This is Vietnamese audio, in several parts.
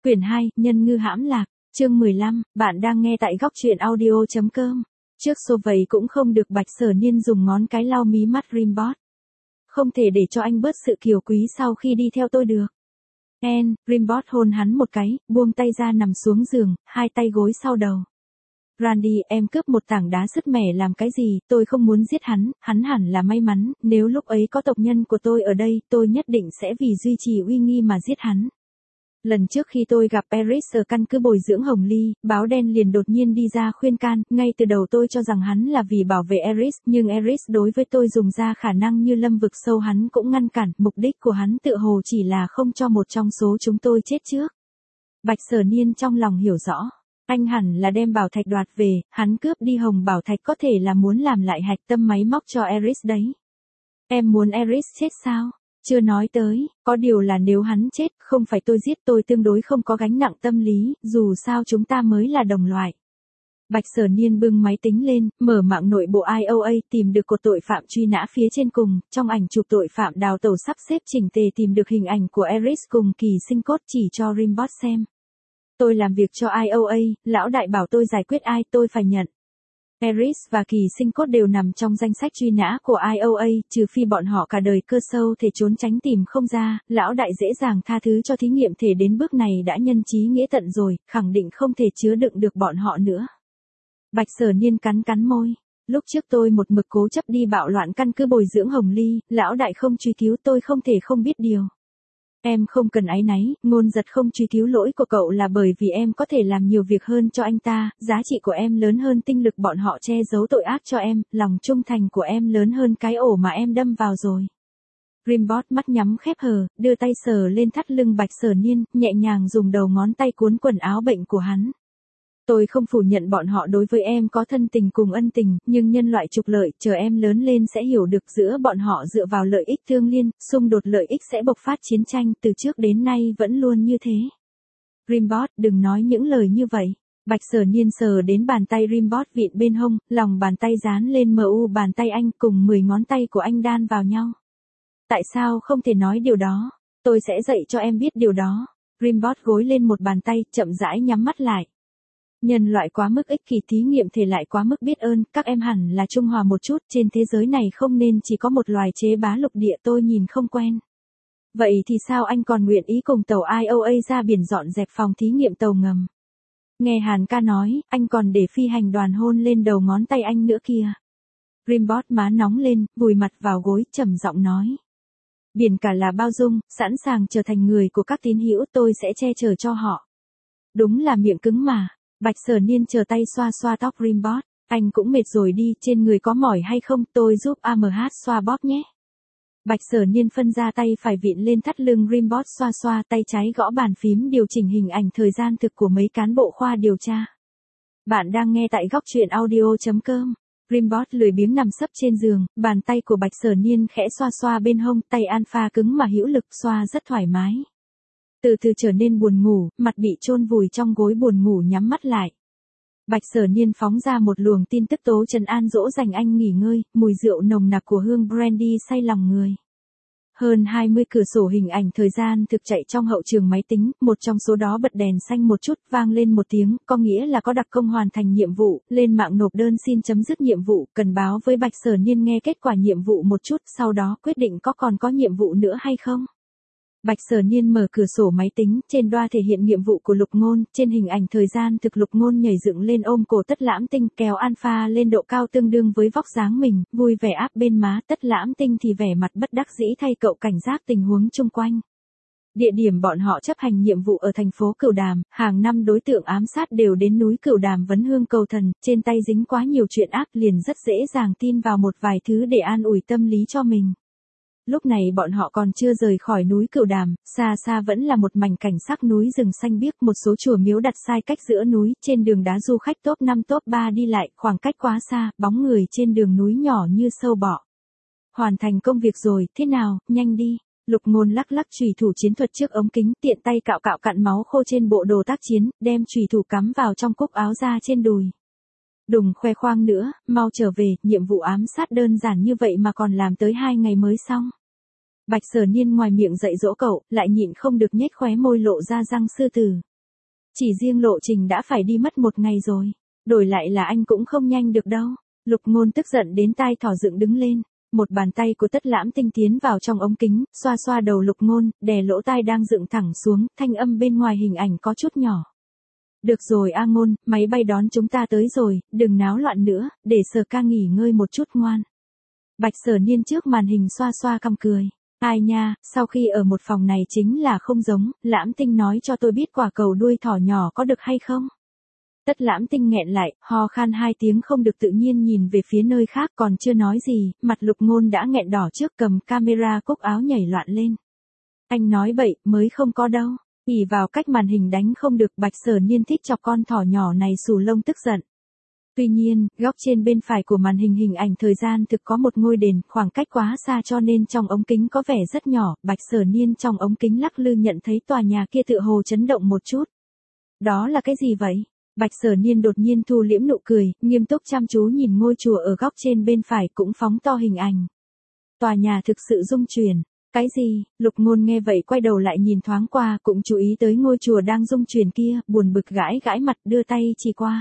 Quyển 2, Nhân ngư hãm lạc, chương 15, bạn đang nghe tại góc truyện audio.com. Trước xô vầy cũng không được Bạch Sở Niên dùng ngón cái lau mí mắt Rimbot. Không thể để cho anh bớt sự kiều quý sau khi đi theo tôi được. Rimbot hôn hắn một cái, buông tay ra nằm xuống giường, hai tay gối sau đầu. Randy, em cướp một tảng đá sứt mẻ làm cái gì, tôi không muốn giết hắn hẳn là may mắn, nếu lúc ấy có tộc nhân của tôi ở đây, tôi nhất định sẽ vì duy trì uy nghi mà giết hắn. Lần trước khi tôi gặp Eris ở căn cứ bồi dưỡng Hồng Ly, báo đen liền đột nhiên đi ra khuyên can, ngay từ đầu tôi cho rằng hắn là vì bảo vệ Eris, nhưng Eris đối với tôi dùng ra khả năng như lâm vực sâu hắn cũng ngăn cản, mục đích của hắn tựa hồ chỉ là không cho một trong số chúng tôi chết trước. Bạch Sở Niên trong lòng hiểu rõ, anh hẳn là đem bảo thạch đoạt về, hắn cướp đi hồng bảo thạch có thể là muốn làm lại hạch tâm máy móc cho Eris đấy. Em muốn Eris chết sao? Chưa nói tới, có điều là nếu hắn chết, không phải tôi giết tôi tương đối không có gánh nặng tâm lý, dù sao chúng ta mới là đồng loại. Bạch Sở Niên bưng máy tính lên, mở mạng nội bộ IOA tìm được cột tội phạm truy nã phía trên cùng, trong ảnh chụp tội phạm đào tẩu sắp xếp chỉnh tề tìm được hình ảnh của Eris cùng Kỳ Sinh Cốt chỉ cho Rimbot xem. Tôi làm việc cho IOA, lão đại bảo tôi giải quyết ai tôi phải nhận. Eris và Kỳ Sinh Cốt đều nằm trong danh sách truy nã của IOA, trừ phi bọn họ cả đời cơ sâu thể trốn tránh tìm không ra, lão đại dễ dàng tha thứ cho thí nghiệm thể đến bước này đã nhân chí nghĩa tận rồi, khẳng định không thể chứa đựng được bọn họ nữa. Bạch Sở Niên cắn môi. Lúc trước tôi một mực cố chấp đi bạo loạn căn cứ bồi dưỡng Hồng Ly, lão đại không truy cứu tôi không thể không biết điều. Em không cần áy náy, Ngôn Giật không truy cứu lỗi của cậu là bởi vì em có thể làm nhiều việc hơn cho anh ta, giá trị của em lớn hơn tinh lực bọn họ che giấu tội ác cho em, lòng trung thành của em lớn hơn cái ổ mà em đâm vào rồi. Rimbot mắt nhắm khép hờ, đưa tay sờ lên thắt lưng Bạch Sở Niên, nhẹ nhàng dùng đầu ngón tay cuốn quần áo bệnh của hắn. Tôi không phủ nhận bọn họ đối với em có thân tình cùng ân tình, nhưng nhân loại trục lợi, chờ em lớn lên sẽ hiểu được giữa bọn họ dựa vào lợi ích tương liên, xung đột lợi ích sẽ bộc phát chiến tranh, từ trước đến nay vẫn luôn như thế. Rimbot, đừng nói những lời như vậy. Bạch Sở Niên sờ đến bàn tay Rimbot vịn bên hông, lòng bàn tay dán lên mu bàn tay anh cùng 10 ngón tay của anh đan vào nhau. Tại sao không thể nói điều đó? Tôi sẽ dạy cho em biết điều đó. Rimbot gối lên một bàn tay, chậm rãi nhắm mắt lại. Nhân loại quá mức ích kỷ, thí nghiệm thể lại quá mức biết ơn, các em hẳn là trung hòa một chút, trên thế giới này không nên chỉ có một loài chế bá lục địa tôi nhìn không quen. Vậy thì sao anh còn nguyện ý cùng tàu IOA ra biển dọn dẹp phòng thí nghiệm tàu ngầm? Nghe Hàn ca nói, anh còn để phi hành đoàn hôn lên đầu ngón tay anh nữa kìa. Rimbot má nóng lên, vùi mặt vào gối, trầm giọng nói. Biển cả là bao dung, sẵn sàng trở thành người của các tín hữu, tôi sẽ che chở cho họ. Đúng là miệng cứng mà. Bạch Sở Niên chờ tay xoa xoa tóc Rimbot. Anh cũng mệt rồi đi, trên người có mỏi hay không, tôi giúp AMH xoa bóp nhé. Bạch Sở Niên phân ra tay phải vịn lên thắt lưng Rimbot xoa xoa, tay trái gõ bàn phím điều chỉnh hình ảnh thời gian thực của mấy cán bộ khoa điều tra. Bạn đang nghe tại góc truyện audio.com. Rimbot lười biếng nằm sấp trên giường, bàn tay của Bạch Sở Niên khẽ xoa xoa bên hông, tay alpha cứng mà hữu lực xoa rất thoải mái. Từ từ trở nên buồn ngủ, mặt bị chôn vùi trong gối buồn ngủ nhắm mắt lại. Bạch Sở Niên phóng ra một luồng tin tức tố trấn an dỗ dành anh nghỉ ngơi, mùi rượu nồng nặc của hương brandy say lòng người. Hơn 20 cửa sổ hình ảnh thời gian thực chạy trong hậu trường máy tính, một trong số đó bật đèn xanh một chút, vang lên một tiếng, có nghĩa là có đặc công hoàn thành nhiệm vụ, lên mạng nộp đơn xin chấm dứt nhiệm vụ, cần báo với Bạch Sở Niên nghe kết quả nhiệm vụ một chút, sau đó quyết định còn có nhiệm vụ nữa hay không. Bạch Sở Niên mở cửa sổ máy tính, trên đoa thể hiện nhiệm vụ của Lục Ngôn, trên hình ảnh thời gian thực Lục Ngôn nhảy dựng lên ôm cổ Tất Lãm Tinh, kéo alpha lên độ cao tương đương với vóc dáng mình, vui vẻ áp bên má, Tất Lãm Tinh thì vẻ mặt bất đắc dĩ thay cậu cảnh giác tình huống chung quanh. Địa điểm bọn họ chấp hành nhiệm vụ ở thành phố Cửu Đàm, hàng năm đối tượng ám sát đều đến núi Cửu Đàm vấn hương cầu thần, trên tay dính quá nhiều chuyện ác liền rất dễ dàng tin vào một vài thứ để an ủi tâm lý cho mình. Lúc này bọn họ còn chưa rời khỏi núi Cửu Đàm, xa xa vẫn là một mảnh cảnh sắc núi rừng xanh biếc, một số chùa miếu đặt sai cách giữa núi, trên đường đá du khách top 5 top 3 đi lại, khoảng cách quá xa, bóng người trên đường núi nhỏ như sâu bọ. Hoàn thành công việc rồi, thế nào, nhanh đi. Lục Ngôn lắc lắc chùy thủ chiến thuật trước ống kính, tiện tay cạo cặn máu khô trên bộ đồ tác chiến, đem chùy thủ cắm vào trong cúc áo da trên đùi. Đừng khoe khoang nữa, mau trở về, nhiệm vụ ám sát đơn giản như vậy mà còn làm tới 2 ngày mới xong. Bạch Sở Niên ngoài miệng dạy dỗ cậu, lại nhịn không được nhếch khóe môi lộ ra răng sư tử. Chỉ riêng lộ trình đã phải đi mất 1 ngày rồi. Đổi lại là anh cũng không nhanh được đâu. Lục Ngôn tức giận đến tai thỏ dựng đứng lên. Một bàn tay của Tất Lãm Tinh tiến vào trong ống kính, xoa xoa đầu Lục Ngôn, đè lỗ tai đang dựng thẳng xuống, thanh âm bên ngoài hình ảnh có chút nhỏ. Được rồi A Ngôn, máy bay đón chúng ta tới rồi, đừng náo loạn nữa, để Sở ca nghỉ ngơi một chút ngoan. Bạch Sở Niên trước màn hình xoa xoa cằm cười. Ai nha, sau khi ở một phòng này chính là không giống, Lãm Tinh nói cho tôi biết quả cầu đuôi thỏ nhỏ có được hay không? Tất Lãm Tinh nghẹn lại, ho khan 2 tiếng không được tự nhiên nhìn về phía nơi khác còn chưa nói gì, mặt Lục Ngôn đã nghẹn đỏ trước cầm camera cúc áo nhảy loạn lên. Anh nói bậy, mới không có đâu. Ỉ vào cách màn hình đánh không được Bạch Sở Niên thích chọc con thỏ nhỏ này xù lông tức giận. Tuy nhiên, góc trên bên phải của màn hình hình ảnh thời gian thực có một ngôi đền, khoảng cách quá xa cho nên trong ống kính có vẻ rất nhỏ, Bạch Sở Niên trong ống kính lắc lư nhận thấy tòa nhà kia tựa hồ chấn động một chút. Đó là cái gì vậy? Bạch Sở Niên đột nhiên thu liễm nụ cười, nghiêm túc chăm chú nhìn ngôi chùa ở góc trên bên phải cũng phóng to hình ảnh. Tòa nhà thực sự rung chuyển. Cái gì? Lục Ngôn nghe vậy quay đầu lại nhìn thoáng qua cũng chú ý tới ngôi chùa đang rung chuyển kia, buồn bực gãi gãi mặt đưa tay chỉ qua.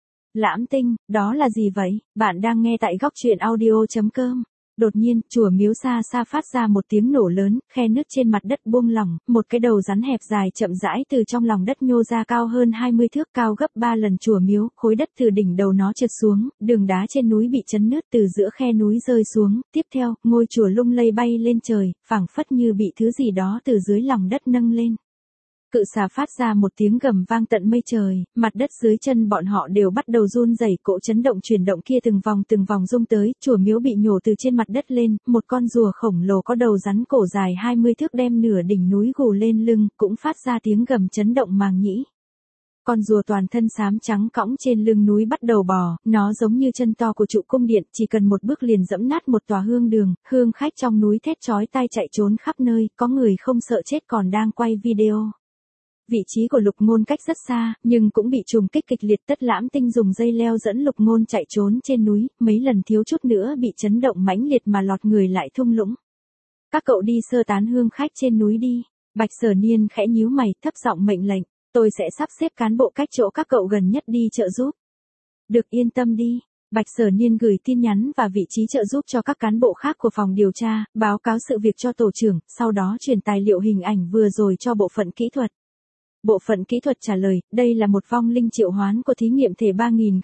Lãm Tinh, đó là gì vậy? Bạn đang nghe tại góc truyện audio.com. Đột nhiên, chùa miếu xa xa phát ra một tiếng nổ lớn, khe nứt trên mặt đất buông lỏng, một cái đầu rắn hẹp dài chậm rãi từ trong lòng đất nhô ra cao hơn 20 thước, cao gấp 3 lần chùa miếu, khối đất từ đỉnh đầu nó trượt xuống, đường đá trên núi bị chấn nứt từ giữa khe núi rơi xuống, tiếp theo, ngôi chùa lung lay bay lên trời, phảng phất như bị thứ gì đó từ dưới lòng đất nâng lên. Cự xà phát ra một tiếng gầm vang tận mây trời, mặt đất dưới chân bọn họ đều bắt đầu run rẩy, cỗ chấn động chuyển động kia từng vòng rung tới, chùa miếu bị nhổ từ trên mặt đất lên, một con rùa khổng lồ có đầu rắn cổ dài 20 thước đem nửa đỉnh núi gù lên lưng, cũng phát ra tiếng gầm chấn động màng nhĩ. Con rùa toàn thân xám trắng cõng trên lưng núi bắt đầu bò, nó giống như chân to của trụ cung điện, chỉ cần một bước liền dẫm nát một tòa hương đường, hương khách trong núi thét chói tai chạy trốn khắp nơi, có người không sợ chết còn đang quay video. Vị trí của Lục Ngôn cách rất xa, nhưng cũng bị trùng kích kịch liệt. Tất Lãm Tinh dùng dây leo dẫn Lục Ngôn chạy trốn trên núi, mấy lần thiếu chút nữa bị chấn động mãnh liệt mà lọt người lại thung lũng. Các cậu đi sơ tán hương khách trên núi đi. Bạch Sở Niên khẽ nhíu mày, thấp giọng mệnh lệnh, tôi sẽ sắp xếp cán bộ cách chỗ các cậu gần nhất đi trợ giúp. Được, yên tâm đi. Bạch Sở Niên gửi tin nhắn và vị trí trợ giúp cho các cán bộ khác của phòng điều tra, báo cáo sự việc cho tổ trưởng, sau đó truyền tài liệu hình ảnh vừa rồi cho bộ phận kỹ thuật. Bộ phận kỹ thuật trả lời, đây là một vong linh triệu hoán của thí nghiệm thể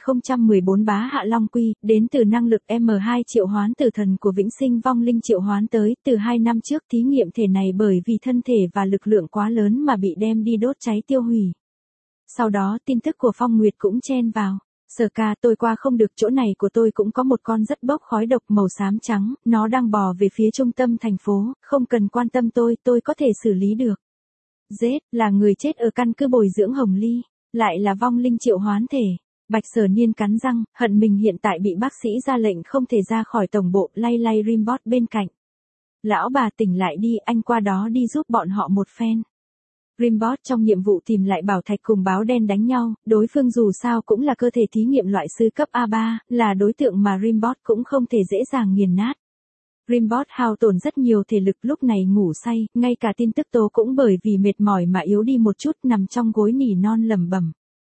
3014 Bá Hạ Long Quy, đến từ năng lực M2 triệu hoán tử thần của vĩnh sinh vong linh triệu hoán tới, từ 2 năm trước thí nghiệm thể này bởi vì thân thể và lực lượng quá lớn mà bị đem đi đốt cháy tiêu hủy. Sau đó tin tức của Phong Nguyệt cũng chen vào. Sở ca, tôi qua không được, chỗ này của tôi cũng có một con rất bốc khói độc màu xám trắng, nó đang bò về phía trung tâm thành phố, không cần quan tâm tôi có thể xử lý được. Giết, là người chết ở căn cứ bồi dưỡng Hồng Ly, lại là vong linh triệu hoán thể. Bạch Sở Niên cắn răng, hận mình hiện tại bị bác sĩ ra lệnh không thể ra khỏi tổng bộ, lay Rimbot bên cạnh. Lão bà tỉnh lại đi, anh qua đó đi giúp bọn họ một phen. Rimbot trong nhiệm vụ tìm lại bảo thạch cùng báo đen đánh nhau, đối phương dù sao cũng là cơ thể thí nghiệm loại sư cấp A3, là đối tượng mà Rimbot cũng không thể dễ dàng nghiền nát. Rimbot hao tổn rất nhiều thể lực, lúc này ngủ say, ngay cả tin tức tố cũng bởi vì mệt mỏi mà yếu đi một chút, nằm trong gối nỉ non lẩm bẩm.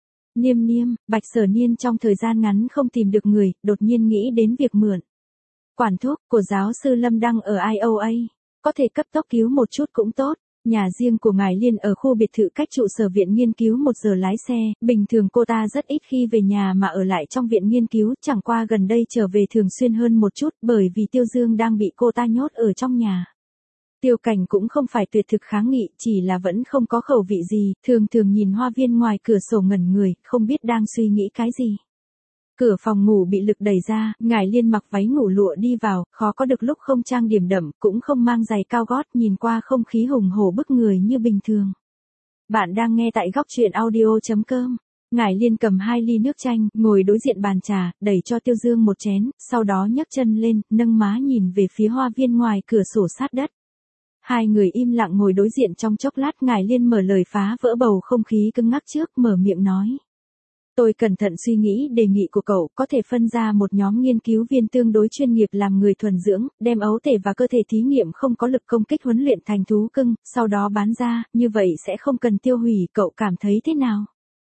Niêm, Bạch Sở Niên trong thời gian ngắn không tìm được người, đột nhiên nghĩ đến việc mượn quản thuốc của giáo sư Lâm Đăng ở IOA, có thể cấp tốc cứu một chút cũng tốt. Nhà riêng của ngài Liên ở khu biệt thự cách trụ sở viện nghiên cứu 1 giờ lái xe, bình thường cô ta rất ít khi về nhà mà ở lại trong viện nghiên cứu, chẳng qua gần đây trở về thường xuyên hơn một chút bởi vì Tiêu Dương đang bị cô ta nhốt ở trong nhà. Tiêu Cảnh cũng không phải tuyệt thực kháng nghị, chỉ là vẫn không có khẩu vị gì, thường nhìn hoa viên ngoài cửa sổ ngẩn người, không biết đang suy nghĩ cái gì. Cửa phòng ngủ bị lực đẩy ra, ngài Liên mặc váy ngủ lụa đi vào, khó có được lúc không trang điểm đậm, cũng không mang giày cao gót, nhìn qua không khí hùng hổ bức người như bình thường. Bạn đang nghe tại góc truyện audio.com. Ngài Liên cầm 2 ly nước chanh, ngồi đối diện bàn trà, đẩy cho Tiêu Dương một chén, sau đó nhấc chân lên, nâng má nhìn về phía hoa viên ngoài cửa sổ sát đất. Hai người im lặng ngồi đối diện trong chốc lát, ngài Liên mở lời phá vỡ bầu không khí cứng ngắc trước, mở miệng nói. Tôi cẩn thận suy nghĩ đề nghị của cậu, có thể phân ra một nhóm nghiên cứu viên tương đối chuyên nghiệp làm người thuần dưỡng, đem ấu thể và cơ thể thí nghiệm không có lực công kích huấn luyện thành thú cưng, sau đó bán ra, như vậy sẽ không cần tiêu hủy, cậu cảm thấy thế nào?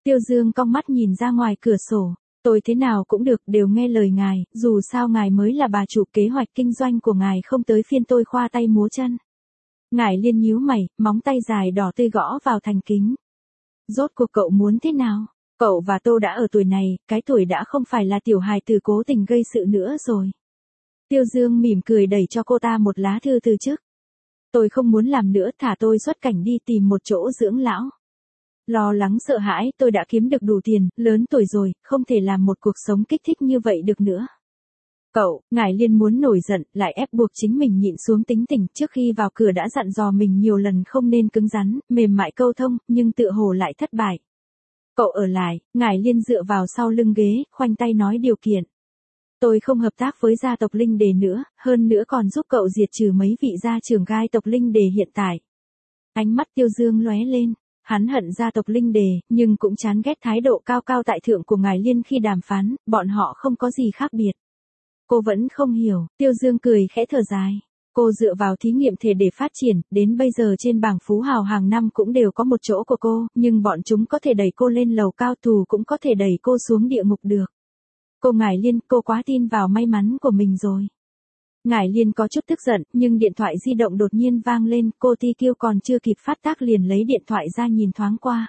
Tiêu Dương cong mắt nhìn ra ngoài cửa sổ. Tôi thế nào cũng được, đều nghe lời ngài, dù sao ngài mới là bà chủ, kế hoạch kinh doanh của ngài không tới phiên tôi khoa tay múa chân. Ngải Liên nhíu mày, móng tay dài đỏ tươi gõ vào thành kính. Rốt cuộc cậu muốn thế nào? Cậu và tôi đã ở tuổi này, cái tuổi đã không phải là tiểu hài tử cố tình gây sự nữa rồi. Tiêu Dương mỉm cười đẩy cho cô ta một lá thư từ chức. Tôi không muốn làm nữa, thả tôi xuất cảnh đi tìm một chỗ dưỡng lão. Lo lắng sợ hãi, tôi đã kiếm được đủ tiền, lớn tuổi rồi, không thể làm một cuộc sống kích thích như vậy được nữa. Cậu, Ngải Liên muốn nổi giận, lại ép buộc chính mình nhịn xuống tính tình, trước khi vào cửa đã dặn dò mình nhiều lần không nên cứng rắn, mềm mại câu thông, nhưng tựa hồ lại thất bại. Cậu ở lại, Ngải Liên dựa vào sau lưng ghế, khoanh tay nói điều kiện. Tôi không hợp tác với gia tộc Linh Đề nữa, hơn nữa còn giúp cậu diệt trừ mấy vị gia trưởng gai tộc Linh Đề hiện tại. Ánh mắt Tiêu Dương lóe lên. Hắn hận gia tộc Linh Đề, nhưng cũng chán ghét thái độ cao cao tại thượng của Ngải Liên khi đàm phán, bọn họ không có gì khác biệt. Cô vẫn không hiểu, Tiêu Dương cười khẽ thở dài. Cô dựa vào thí nghiệm thể để phát triển, đến bây giờ trên bảng phú hào hàng năm cũng đều có một chỗ của cô, nhưng bọn chúng có thể đẩy cô lên lầu cao, thù cũng có thể đẩy cô xuống địa ngục được. Cô Ngải Liên, cô quá tin vào may mắn của mình rồi. Ngải Liên có chút tức giận, nhưng điện thoại di động đột nhiên vang lên, cô TQ còn chưa kịp phát tác liền lấy điện thoại ra nhìn thoáng qua.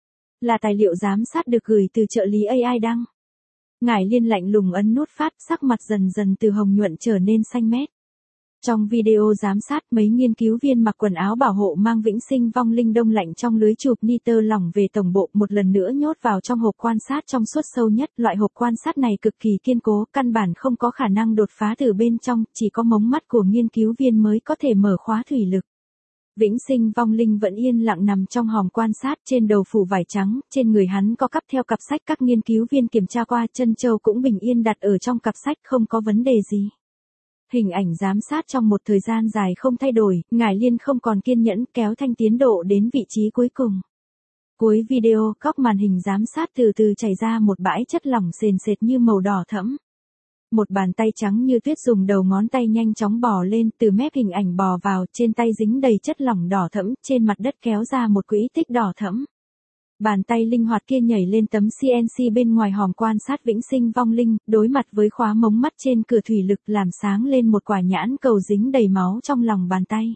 Là tài liệu giám sát được gửi từ trợ lý AI đăng. Ngải Liên lạnh lùng ấn nút phát, sắc mặt dần dần từ hồng nhuận trở nên xanh mét. Trong video giám sát, mấy nghiên cứu viên mặc quần áo bảo hộ mang vĩnh sinh vong linh đông lạnh trong lưới chụp nitơ lỏng về tổng bộ, một lần nữa nhốt vào trong hộp quan sát trong suốt sâu nhất. Loại hộp quan sát này cực kỳ kiên cố, căn bản không có khả năng đột phá từ bên trong, chỉ có mống mắt của nghiên cứu viên mới có thể mở khóa thủy lực. Vĩnh sinh vong linh vẫn yên lặng nằm trong hòm quan sát, trên đầu phủ vải trắng, trên người hắn có cắp theo cặp sách các nghiên cứu viên kiểm tra qua, chân châu cũng bình yên đặt ở trong cặp sách, không có vấn đề gì. Hình ảnh giám sát trong một thời gian dài không thay đổi, Ngải Liên không còn kiên nhẫn, kéo thanh tiến độ đến vị trí cuối cùng. Cuối video, góc màn hình giám sát từ từ chảy ra một bãi chất lỏng sền sệt như màu đỏ thẫm. Một bàn tay trắng như tuyết dùng đầu ngón tay nhanh chóng bò lên, từ mép hình ảnh bò vào, trên tay dính đầy chất lỏng đỏ thẫm, trên mặt đất kéo ra một quỹ tích đỏ thẫm. Bàn tay linh hoạt kia nhảy lên tấm CNC bên ngoài hòm quan sát vĩnh sinh vong linh, đối mặt với khóa mống mắt trên cửa thủy lực, làm sáng lên một quả nhãn cầu dính đầy máu trong lòng bàn tay.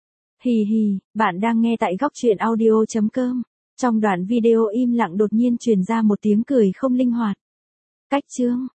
Hì hì, bạn đang nghe tại góc truyện audio.com. Trong đoạn video im lặng đột nhiên truyền ra một tiếng cười không linh hoạt. Cách chương.